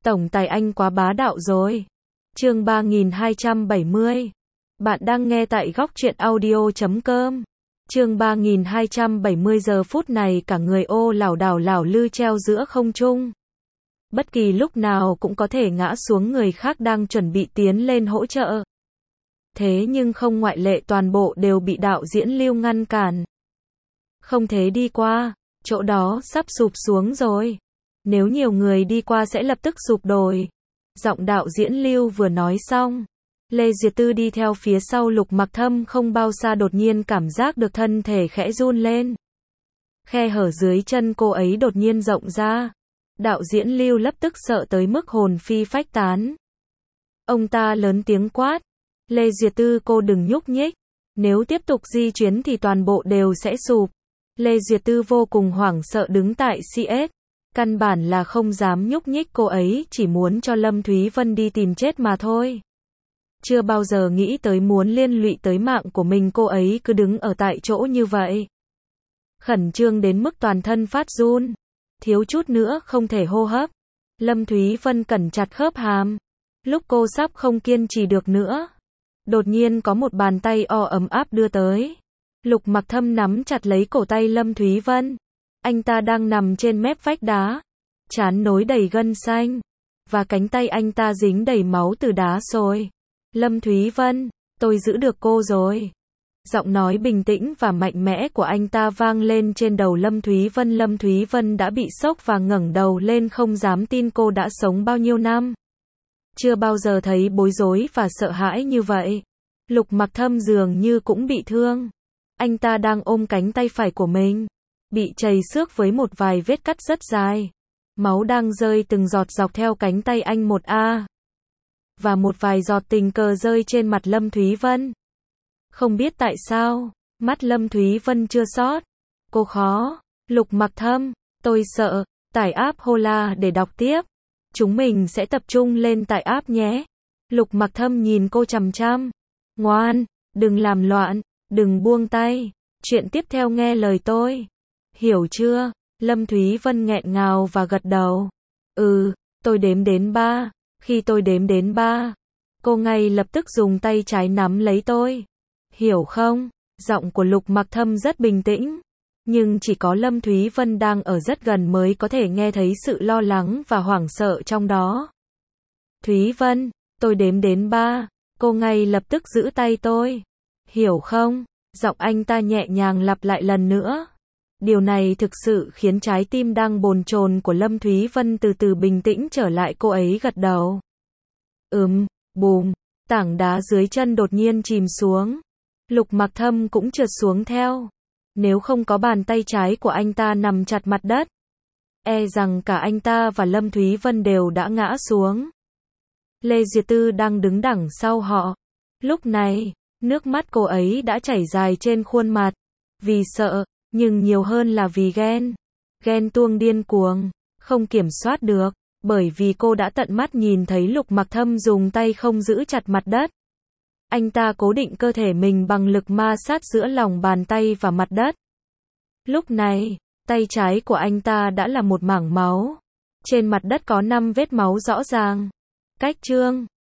Tổng tài anh quá bá đạo rồi. Chương 3270. Bạn đang nghe tại góc truyện audio.com. Chương 3270 giờ phút này cả người ô lảo đảo lảo lư treo giữa không trung. Bất kỳ lúc nào cũng có thể ngã xuống, người khác đang chuẩn bị tiến lên hỗ trợ. Thế nhưng không ngoại lệ, toàn bộ đều bị đạo diễn Lưu ngăn cản. Không thể đi qua, chỗ đó sắp sụp xuống rồi. Nếu nhiều người đi qua sẽ lập tức sụp đổ. Giọng đạo diễn Lưu vừa nói xong, Lê Duyệt Tư đi theo phía sau Lục Mặc Thâm không bao xa đột nhiên cảm giác được thân thể khẽ run lên. Khe hở dưới chân cô ấy đột nhiên rộng ra. Đạo diễn Lưu lập tức sợ tới mức hồn phi phách tán. Ông ta lớn tiếng quát, Lê Duyệt Tư, cô đừng nhúc nhích. Nếu tiếp tục di chuyển thì toàn bộ đều sẽ sụp. Lê Duyệt Tư vô cùng hoảng sợ đứng tại CS. Căn bản là không dám nhúc nhích, cô ấy chỉ muốn cho Lâm Thúy Vân đi tìm chết mà thôi. Chưa bao giờ nghĩ tới muốn liên lụy tới mạng của mình, cô ấy cứ đứng ở tại chỗ như vậy. Khẩn trương đến mức toàn thân phát run. Thiếu chút nữa không thể hô hấp. Lâm Thúy Vân cẩn chặt khớp hàm. Lúc cô sắp không kiên trì được nữa, đột nhiên có một bàn tay ấm áp đưa tới. Lục Mặc Thâm nắm chặt lấy cổ tay Lâm Thúy Vân. Anh ta đang nằm trên mép vách đá, trán nối đầy gân xanh, và cánh tay anh ta dính đầy máu từ đá xôi. Lâm Thúy Vân, tôi giữ được cô rồi. Giọng nói bình tĩnh và mạnh mẽ của anh ta vang lên trên đầu Lâm Thúy Vân. Lâm Thúy Vân đã bị sốc và ngẩng đầu lên, không dám tin cô đã sống bao nhiêu năm. Chưa bao giờ thấy bối rối và sợ hãi như vậy. Lục Mặc Thâm dường như cũng bị thương. Anh ta đang ôm cánh tay phải của mình, bị trầy xước với một vài vết cắt rất dài. Máu đang rơi từng giọt dọc theo cánh tay anh một a. Và một vài giọt tình cờ rơi trên mặt Lâm Thúy Vân. Không biết tại sao, mắt Lâm Thúy Vân chưa sót. Cô khó. Lục Mặc Thâm, tôi sợ. Tải app Hola để đọc tiếp. Chúng mình sẽ tập trung lên tải app nhé. Lục Mặc Thâm nhìn cô chằm chằm. Ngoan, đừng làm loạn, đừng buông tay. Chuyện tiếp theo nghe lời tôi. Hiểu chưa? Lâm Thúy Vân nghẹn ngào và gật đầu. Tôi đếm đến 3. Khi tôi đếm đến 3, cô ngay lập tức dùng tay trái nắm lấy tôi. Hiểu không? Giọng của Lục Mặc Thâm rất bình tĩnh. Nhưng chỉ có Lâm Thúy Vân đang ở rất gần mới có thể nghe thấy sự lo lắng và hoảng sợ trong đó. Thúy Vân, tôi đếm đến 3. Cô ngay lập tức giữ tay tôi. Hiểu không? Giọng anh ta nhẹ nhàng lặp lại lần nữa. Điều này thực sự khiến trái tim đang bồn chồn của Lâm Thúy Vân từ từ bình tĩnh trở lại. Cô ấy gật đầu. Bùm, tảng đá dưới chân đột nhiên chìm xuống. Lục Mặc Thâm cũng trượt xuống theo. Nếu không có bàn tay trái của anh ta nằm chặt mặt đất, e rằng cả anh ta và Lâm Thúy Vân đều đã ngã xuống. Lê Duyệt Tư đang đứng đằng sau họ. Lúc này, nước mắt cô ấy đã chảy dài trên khuôn mặt. Vì sợ, nhưng nhiều hơn là vì ghen. Ghen tuông điên cuồng, không kiểm soát được, bởi vì cô đã tận mắt nhìn thấy Lục Mặc Thâm dùng tay không giữ chặt mặt đất. Anh ta cố định cơ thể mình bằng lực ma sát giữa lòng bàn tay và mặt đất. Lúc này, tay trái của anh ta đã là một mảng máu. Trên mặt đất có 5 vết máu rõ ràng. Cách chương